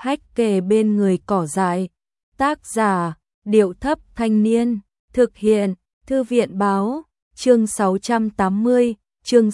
hách kề bên người cỏ dại. Tác giả, Điệu Thấp Thanh Niên. Thực hiện, Thư viện Báo. Chương 680, chương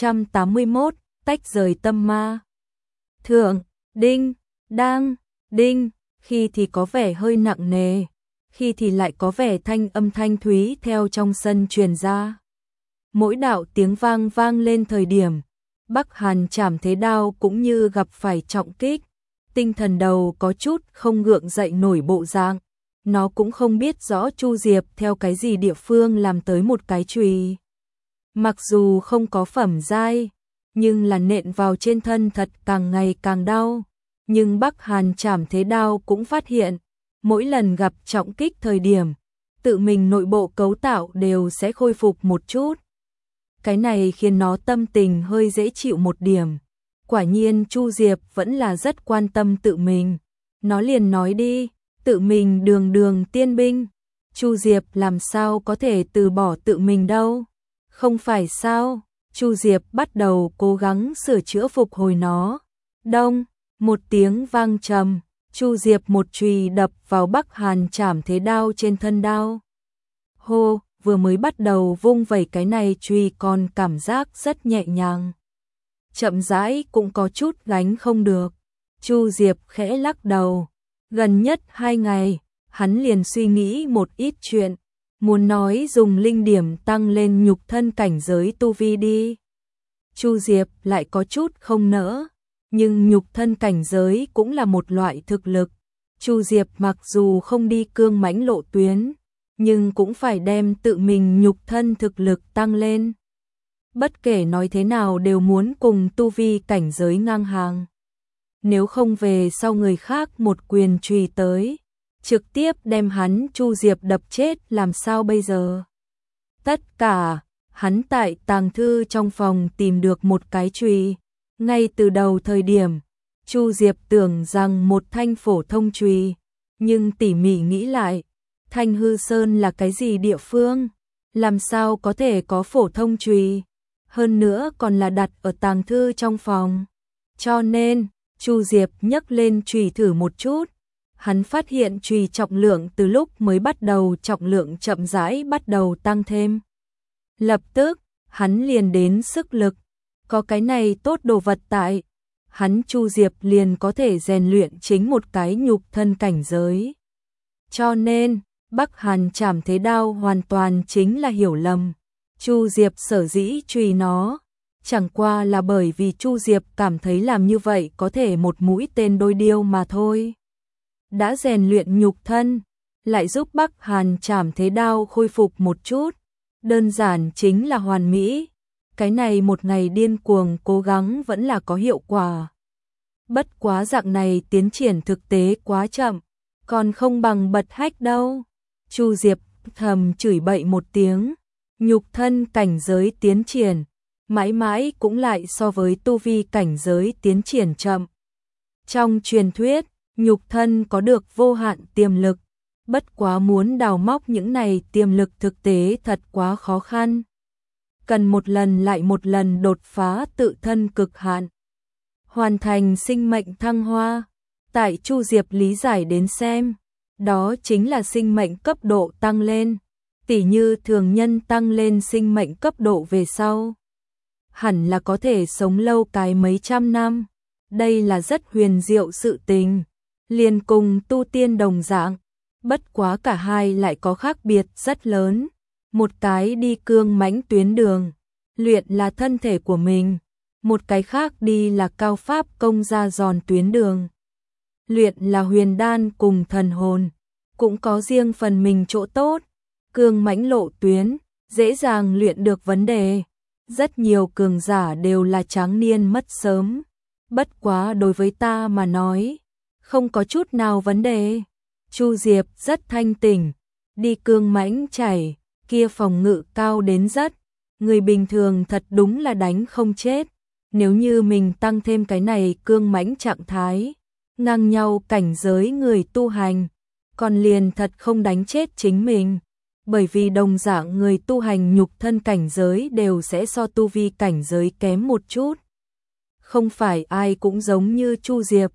681, tách rời tâm ma. Thượng, đinh, đang, đinh, khi thì có vẻ hơi nặng nề, khi thì lại có vẻ thanh âm thanh thúy theo trong sân truyền ra. Mỗi đạo tiếng vang vang lên thời điểm, Bắc Hàn Trảm Thế Đao cũng như gặp phải trọng kích, tinh thần đầu có chút không gượng dậy nổi bộ dạng. Nó cũng không biết rõ Chu Diệp theo cái gì địa phương làm tới một cái chùy. Mặc dù không có phẩm giai, nhưng là nện vào trên thân thật càng ngày càng đau. Nhưng Bắc Hàn Trảm Thế Đao cũng phát hiện, mỗi lần gặp trọng kích thời điểm, tự mình nội bộ cấu tạo đều sẽ khôi phục một chút. Cái này khiến nó tâm tình hơi dễ chịu một điểm. Quả nhiên Chu Diệp vẫn là rất quan tâm tự mình. Nó liền nói đi, tự mình đường đường tiên binh. Chu Diệp làm sao có thể từ bỏ tự mình đâu. Không phải sao, Chu Diệp bắt đầu cố gắng sửa chữa phục hồi nó. Đông, một tiếng vang trầm, Chu Diệp một chùy đập vào Bắc Hàn Trảm Thế Đao trên thân đao. Hô, vừa mới bắt đầu vung vẩy cái này chùy còn cảm giác rất nhẹ nhàng. Chậm rãi cũng có chút gánh không được. Chu Diệp khẽ lắc đầu. Gần nhất 2 ngày, hắn liền suy nghĩ một ít chuyện. Muốn nói dùng linh điểm tăng lên nhục thân cảnh giới tu vi đi. Chu Diệp lại có chút không nỡ. Nhưng nhục thân cảnh giới cũng là một loại thực lực. Chu Diệp mặc dù không đi cương mãnh lộ tuyến, nhưng cũng phải đem tự mình nhục thân thực lực tăng lên. Bất kể nói thế nào đều muốn cùng tu vi cảnh giới ngang hàng. Nếu không về sau người khác một quyền chùy tới, trực tiếp đem hắn Chu Diệp đập chết làm sao bây giờ? Tất cả, hắn tại tàng thư trong phòng tìm được một cái chùy. Ngay từ đầu thời điểm, Chu Diệp tưởng rằng một thanh phổ thông chùy, nhưng tỉ mỉ nghĩ lại, Thanh Hư Sơn là cái gì địa phương? Làm sao có thể có phổ thông chùy? Hơn nữa còn là đặt ở tàng thư trong phòng. Cho nên, Chu Diệp nhấc lên chùy thử một chút. Hắn phát hiện chùy trọng lượng từ lúc mới bắt đầu trọng lượng chậm rãi bắt đầu tăng thêm. Lập tức, hắn liền đến sức lực. Có cái này tốt đồ vật tại, hắn Chu Diệp liền có thể rèn luyện chính một cái nhục thân cảnh giới. Cho nên, Bắc Hàn Trảm Thế Đao hoàn toàn chính là hiểu lầm. Chu Diệp sở dĩ chùy nó, chẳng qua là bởi vì Chu Diệp cảm thấy làm như vậy có thể một mũi tên đôi điêu mà thôi. Đã rèn luyện nhục thân, lại giúp Bắc Hàn Trảm Thế Đao khôi phục một chút, đơn giản chính là hoàn mỹ. Cái này một ngày điên cuồng cố gắng vẫn là có hiệu quả. Bất quá dạng này tiến triển thực tế quá chậm, còn không bằng Bật Hách đâu. Chu Diệp thầm chửi bậy một tiếng, nhục thân cảnh giới tiến triển, mãi mãi cũng lại so với tu vi cảnh giới tiến triển chậm. Trong truyền thuyết, nhục thân có được vô hạn tiềm lực, bất quá muốn đào móc những này tiềm lực thực tế thật quá khó khăn. Cần một lần lại một lần đột phá tự thân cực hạn, hoàn thành sinh mệnh thăng hoa. Tại Chu Diệp lý giải đến xem, đó chính là sinh mệnh cấp độ tăng lên, tỉ như thường nhân tăng lên sinh mệnh cấp độ về sau, hẳn là có thể sống lâu cái mấy trăm năm. Đây là rất huyền diệu sự tình, liền cùng tu tiên đồng dạng, bất quá cả hai lại có khác biệt rất lớn. Một cái đi cương mãnh tuyến đường, luyện là thân thể của mình, một cái khác đi là cao pháp công ra giòn tuyến đường, luyện là huyền đan cùng thần hồn, cũng có riêng phần mình chỗ tốt. Cương mãnh lộ tuyến, dễ dàng luyện được vấn đề, rất nhiều cường giả đều là tráng niên mất sớm. Bất quá đối với ta mà nói, không có chút nào vấn đề. Chu Diệp rất thanh tỉnh, đi cương mãnh chảy, kia phòng ngự cao đến rất, người bình thường thật đúng là đánh không chết. Nếu như mình tăng thêm cái này cương mãnh trạng thái, ngang nhau cảnh giới người tu hành, còn liền thật không đánh chết chính mình. Bởi vì đồng dạng người tu hành nhục thân cảnh giới đều sẽ so tu vi cảnh giới kém một chút. Không phải ai cũng giống như Chu Diệp,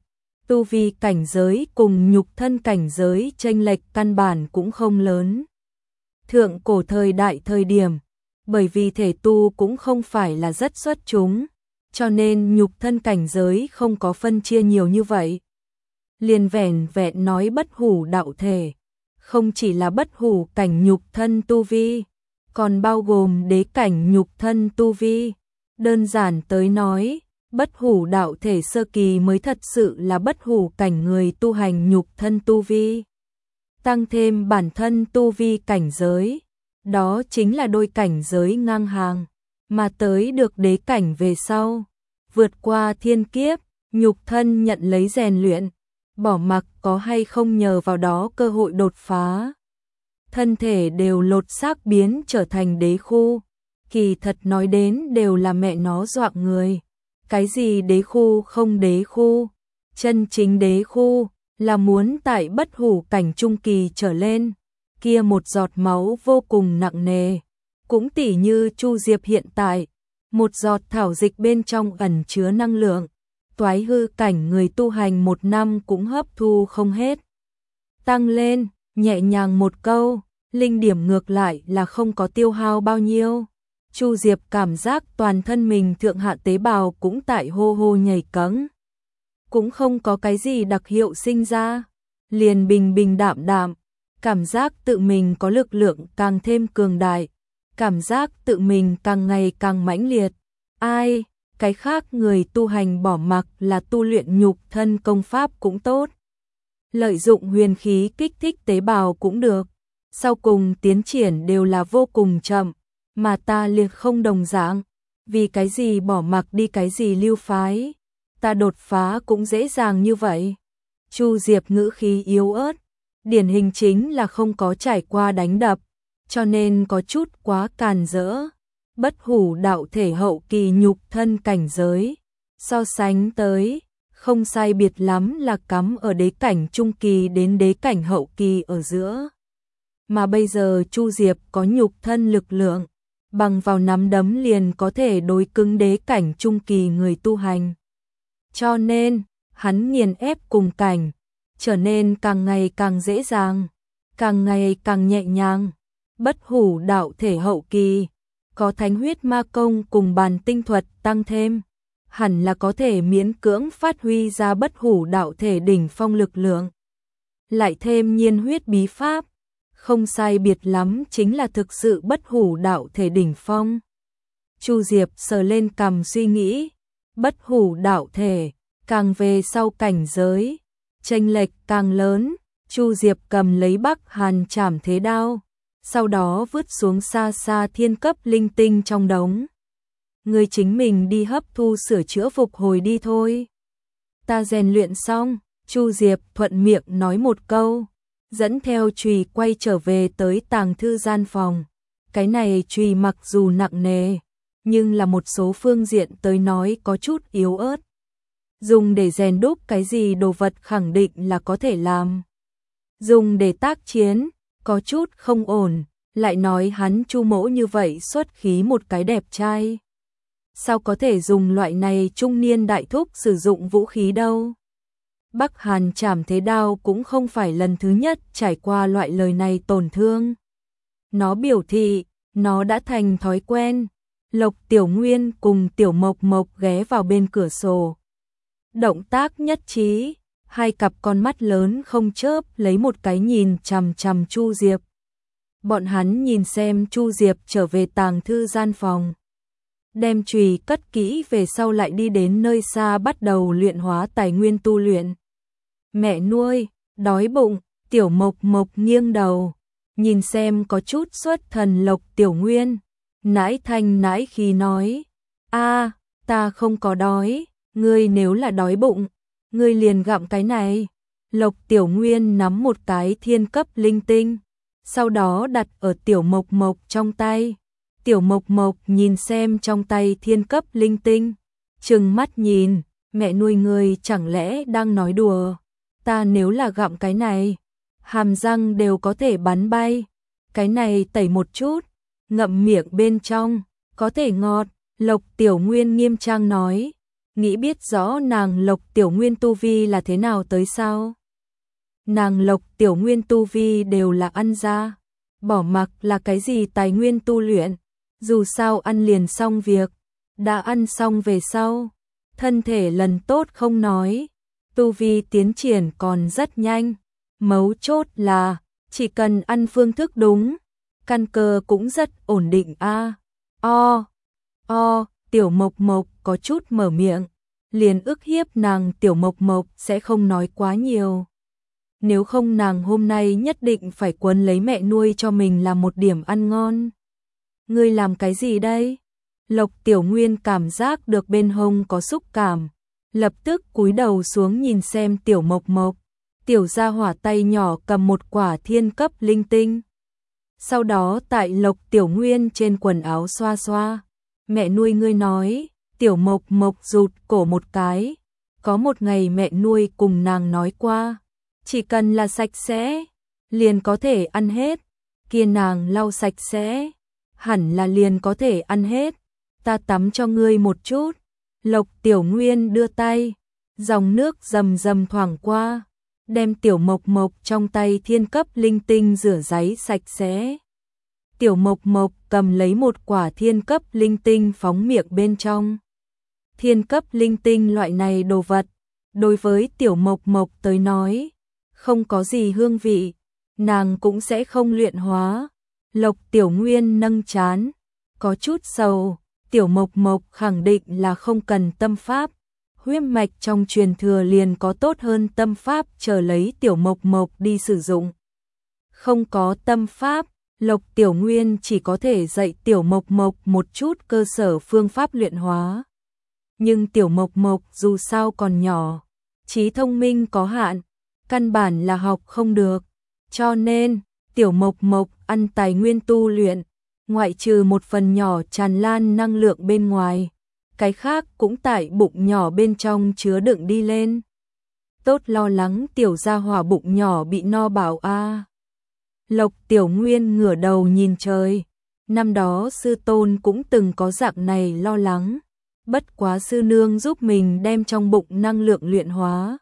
Tu vi cảnh giới cùng nhục thân cảnh giới chênh lệch căn bản cũng không lớn. Thượng cổ thời đại thời điểm, bởi vì thể tu cũng không phải là rất xuất chúng, cho nên nhục thân cảnh giới không có phân chia nhiều như vậy. Liền vẻn vẹn nói bất hủ đạo thể, không chỉ là bất hủ cảnh nhục thân tu vi, còn bao gồm đế cảnh nhục thân tu vi. Đơn giản tới nói, bất hủ đạo thể sơ kỳ mới thật sự là bất hủ cảnh người tu hành nhục thân tu vi. Tăng thêm bản thân tu vi cảnh giới, đó chính là đôi cảnh giới ngang hàng, mà tới được đế cảnh về sau, vượt qua thiên kiếp, nhục thân nhận lấy rèn luyện, bỏ mặc có hay không nhờ vào đó cơ hội đột phá. Thân thể đều lột xác biến trở thành đế khu, kỳ thật nói đến đều là mẹ nó dọa người. Cái gì đế khu không đế khu, chân chính đế khu là muốn tại bất hủ cảnh trung kỳ trở lên, kia một giọt máu vô cùng nặng nề, cũng tỉ như Chu Diệp hiện tại, một giọt thảo dịch bên trong ẩn chứa năng lượng, toái hư cảnh người tu hành một năm cũng hấp thu không hết. Tăng lên, nhẹ nhàng một câu, linh điểm ngược lại là không có tiêu hao bao nhiêu. Chu Diệp cảm giác toàn thân mình thượng hạ tế bào cũng tại hô hô nhảy cẫng. Cũng không có cái gì đặc hiệu sinh ra, liền bình bình đạm đạm, cảm giác tự mình có lực lượng càng thêm cường đại, cảm giác tự mình càng ngày càng mãnh liệt. Ai, cái khác người tu hành bỏ mặc là tu luyện nhục thân công pháp cũng tốt. Lợi dụng huyền khí kích thích tế bào cũng được, sau cùng tiến triển đều là vô cùng chậm. Mà ta liệt không đồng dạng, vì cái gì bỏ mặc đi cái gì lưu phái, ta đột phá cũng dễ dàng như vậy. Chu Diệp ngữ khí yếu ớt, điển hình chính là không có trải qua đánh đập, cho nên có chút quá càn rỡ. Bất hủ đạo thể hậu kỳ nhục thân cảnh giới, so sánh tới, không sai biệt lắm là cắm ở đế cảnh trung kỳ đến đế cảnh hậu kỳ ở giữa. Mà bây giờ Chu Diệp có nhục thân lực lượng, bằng vào nắm đấm liền có thể đối cứng đế cảnh trung kỳ người tu hành. Cho nên, hắn nghiền ép cùng cảnh, trở nên càng ngày càng dễ dàng, càng ngày càng nhẹ nhàng. Bất hủ đạo thể hậu kỳ, có thánh huyết ma công cùng bàn tinh thuật tăng thêm, hẳn là có thể miễn cưỡng phát huy ra bất hủ đạo thể đỉnh phong lực lượng. Lại thêm nhiên huyết bí pháp, không sai biệt lắm chính là thực sự bất hủ đạo thể đỉnh phong. Chu Diệp sờ lên cằm suy nghĩ, bất hủ đạo thể, càng về sau cảnh giới, chênh lệch càng lớn. Chu Diệp cầm lấy Bắc Hàn Trảm Thế Đao, sau đó vứt xuống xa xa thiên cấp linh tinh trong đống. Người chính mình đi hấp thu sửa chữa phục hồi đi thôi. Ta rèn luyện xong, Chu Diệp thuận miệng nói một câu, dẫn theo chùy quay trở về tới tàng thư gian phòng. Cái này chùy mặc dù nặng nề, nhưng là một số phương diện tới nói có chút yếu ớt. Dùng để rèn đúc cái gì đồ vật khẳng định là có thể làm. Dùng để tác chiến, có chút không ổn, lại nói hắn Chu mỗ như vậy xuất khí một cái đẹp trai. Sao có thể dùng loại này trung niên đại thúc sử dụng vũ khí đâu? Bắc Hàn Trảm Thế Đao cũng không phải lần thứ nhất trải qua loại lời này tổn thương. Nó biểu thị, nó đã thành thói quen. Lộc Tiểu Nguyên cùng Tiểu Mộc Mộc ghé vào bên cửa sổ. Động tác nhất trí, hai cặp con mắt lớn không chớp lấy một cái nhìn chằm chằm Chu Diệp. Bọn hắn nhìn xem Chu Diệp trở về tàng thư gian phòng. Đem chùy cất kỹ về sau lại đi đến nơi xa bắt đầu luyện hóa tài nguyên tu luyện. Mẹ nuôi, đói bụng, Tiểu Mộc Mộc nghiêng đầu, nhìn xem có chút xuất thần Lộc Tiểu Nguyên, nãi thanh nãi khí nói, a, ta không có đói, ngươi nếu là đói bụng, ngươi liền gặm cái này. Lộc Tiểu Nguyên nắm một cái thiên cấp linh tinh, sau đó đặt ở Tiểu Mộc Mộc trong tay. Tiểu Mộc Mộc nhìn xem trong tay thiên cấp linh tinh, trừng mắt nhìn, mẹ nuôi ngươi chẳng lẽ đang nói đùa, ta nếu là gặm cái này, hàm răng đều có thể bắn bay, cái này tẩy một chút, ngậm miệng bên trong, có thể ngọt. Lộc Tiểu Nguyên nghiêm trang nói, nghĩ biết rõ nàng Lộc Tiểu Nguyên tu vi là thế nào tới sao? Nàng Lộc Tiểu Nguyên tu vi đều là ăn ra, bỏ mặc là cái gì tài nguyên tu luyện, dù sao ăn liền xong việc, đã ăn xong về sau, thân thể lần tốt không nói, tu vi tiến triển còn rất nhanh, mấu chốt là chỉ cần ăn phương thức đúng, căn cơ cũng rất ổn định a. Tiểu Mộc Mộc có chút mở miệng, liền ức hiếp nàng Tiểu Mộc Mộc sẽ không nói quá nhiều. Nếu không nàng hôm nay nhất định phải quấn lấy mẹ nuôi cho mình làm một điểm ăn ngon. Ngươi làm cái gì đây? Lộc Tiểu Nguyên cảm giác được bên hông có xúc cảm, lập tức cúi đầu xuống nhìn xem Tiểu Mộc Mộc. Tiểu gia hỏa tay nhỏ cầm một quả thiên cấp linh tinh. Sau đó tại Lộc Tiểu Nguyên trên quần áo xoa xoa. Mẹ nuôi ngươi nói, Tiểu Mộc Mộc rụt cổ một cái. Có một ngày mẹ nuôi cùng nàng nói qua, chỉ cần là sạch sẽ, liền có thể ăn hết. Kia nàng lau sạch sẽ, hẳn là liền có thể ăn hết. Ta tắm cho ngươi một chút. Lộc Tiểu Nguyên đưa tay, dòng nước rầm rầm thoảng qua, đem Tiểu Mộc Mộc trong tay thiên cấp linh tinh rửa ráy sạch sẽ. Tiểu Mộc Mộc cầm lấy một quả thiên cấp linh tinh phóng miệng bên trong. Thiên cấp linh tinh loại này đồ vật, đối với Tiểu Mộc Mộc tới nói, không có gì hương vị, nàng cũng sẽ không luyện hóa. Lộc Tiểu Nguyên nâng trán, có chút sầu, Tiểu Mộc Mộc khẳng định là không cần tâm pháp, huyết mạch trong truyền thừa liền có tốt hơn tâm pháp chờ lấy Tiểu Mộc Mộc đi sử dụng. Không có tâm pháp, Lộc Tiểu Nguyên chỉ có thể dạy Tiểu Mộc Mộc một chút cơ sở phương pháp luyện hóa. Nhưng Tiểu Mộc Mộc dù sao còn nhỏ, trí thông minh có hạn, căn bản là học không được, cho nên Tiểu Mộc Mộc ăn tài nguyên tu luyện, ngoại trừ một phần nhỏ tràn lan năng lượng bên ngoài, cái khác cũng tại bụng nhỏ bên trong chứa đựng đi lên. Tốt lo lắng tiểu gia hỏa bụng nhỏ bị no bảo a. Lộc Tiểu Nguyên ngửa đầu nhìn trời, năm đó sư tôn cũng từng có dạng này lo lắng, bất quá sư nương giúp mình đem trong bụng năng lượng luyện hóa,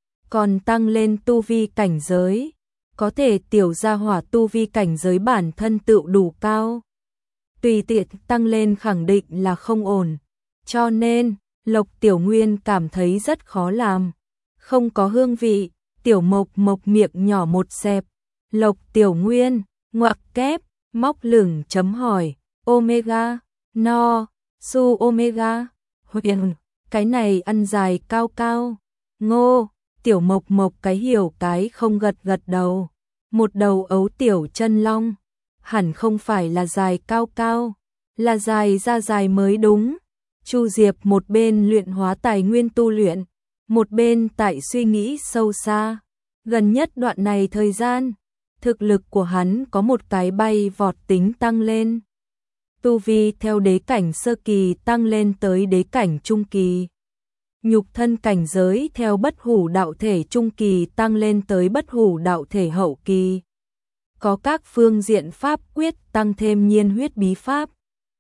còn tăng lên tu vi cảnh giới, có thể tiểu gia hỏa tu vi cảnh giới bản thân tự đủ cao, tùy tiện tăng lên khẳng định là không ổn, cho nên Lộc Tiểu Nguyên cảm thấy rất khó làm, không có hương vị. Tiểu Mộc Mộc miệng nhỏ một xẹp, Lộc Tiểu Nguyên ngoặc kép móc lửng chấm hỏi, omega no su omega huyền, cái này ăn dài cao cao. Ngô. Tiểu Mộc Mộc cái hiểu cái không gật gật đầu, một đầu ấu tiểu chân long, hẳn không phải là dài cao cao, là dài ra dài mới đúng. Chu Diệp một bên luyện hóa tài nguyên tu luyện, một bên tại suy nghĩ sâu xa. Gần nhất đoạn này thời gian, thực lực của hắn có một cái bay vọt tính tăng lên. Tu vi theo đế cảnh sơ kỳ tăng lên tới đế cảnh trung kỳ. Nhục thân cảnh giới theo bất hủ đạo thể trung kỳ tăng lên tới bất hủ đạo thể hậu kỳ. Có các phương diện pháp quyết tăng thêm nhiên huyết bí pháp.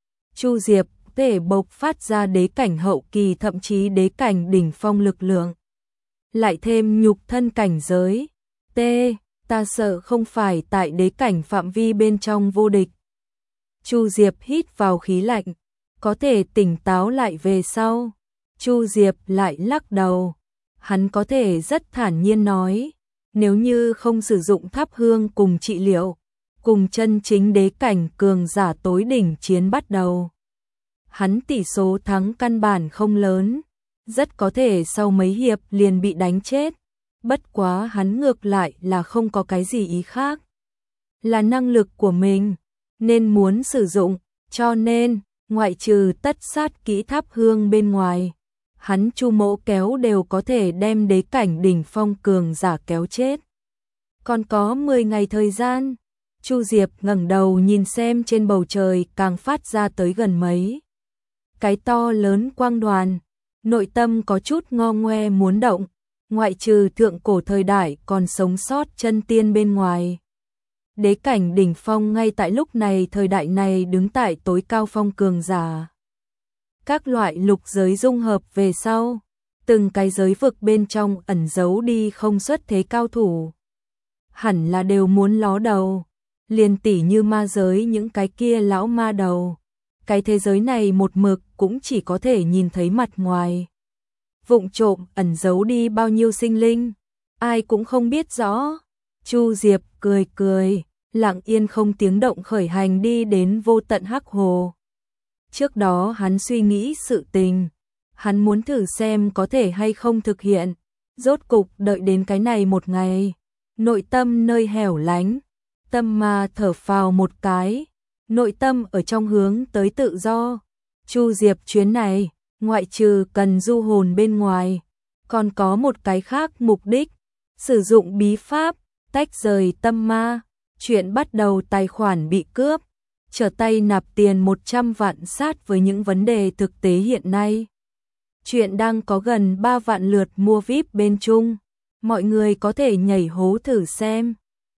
Chu Diệp thể bộc phát ra đế cảnh hậu kỳ thậm chí đế cảnh đỉnh phong lực lượng. Lại thêm nhục thân cảnh giới. Ta sợ không phải tại đế cảnh phạm vi bên trong vô địch. Chu Diệp hít vào khí lạnh, có thể tỉnh táo lại về sau. Chu Diệp lại lắc đầu, hắn có thể rất thản nhiên nói, nếu như không sử dụng thắp hương cùng trị liệu, cùng chân chính đế cảnh cường giả tối đỉnh chiến bắt đầu, hắn tỷ số thắng căn bản không lớn, rất có thể sau mấy hiệp liền bị đánh chết. Bất quá hắn ngược lại là không có cái gì ý khác, là năng lực của mình nên muốn sử dụng, cho nên ngoại trừ tất sát kỹ thắp hương bên ngoài, hắn Chu Mỗ kéo đều có thể đem đế cảnh đỉnh phong cường giả kéo chết. Còn có 10 ngày thời gian. Chu Diệp ngẩng đầu nhìn xem trên bầu trời càng phát ra tới gần mấy cái to lớn quang đoàn, nội tâm có chút ngo ngoe muốn động, ngoại trừ thượng cổ thời đại còn sống sót chân tiên bên ngoài. Đế cảnh đỉnh phong ngay tại lúc này thời đại này đứng tại tối cao phong cường giả. các loại lục giới dung hợp về sau, từng cái giới vực bên trong ẩn giấu đi không xuất thế cao thủ. Hẳn là đều muốn ló đầu, liền tỉ như ma giới những cái kia lão ma đầu. Cái thế giới này một mực cũng chỉ có thể nhìn thấy mặt ngoài. Vụng trộm ẩn giấu đi bao nhiêu sinh linh, ai cũng không biết rõ. Chu Diệp cười cười, lặng yên không tiếng động khởi hành đi đến vô tận hắc hồ. Trước đó hắn suy nghĩ sự tình, hắn muốn thử xem có thể hay không thực hiện. Rốt cục đợi đến cái này một ngày, nội tâm nơi hẻo lánh, tâm ma thở phào một cái, nội tâm ở trong hướng tới tự do. Chu Diệp chuyến này, ngoại trừ cần du hồn bên ngoài, còn có một cái khác mục đích, sử dụng bí pháp, tách rời tâm ma. Chuyện bắt đầu tài khoản bị cướp, trở tay nạp tiền 100 vạn sát với những vấn đề thực tế hiện nay. Chuyện đang có gần 3 vạn lượt mua VIP bên chung, mọi người có thể nhảy hố thử xem.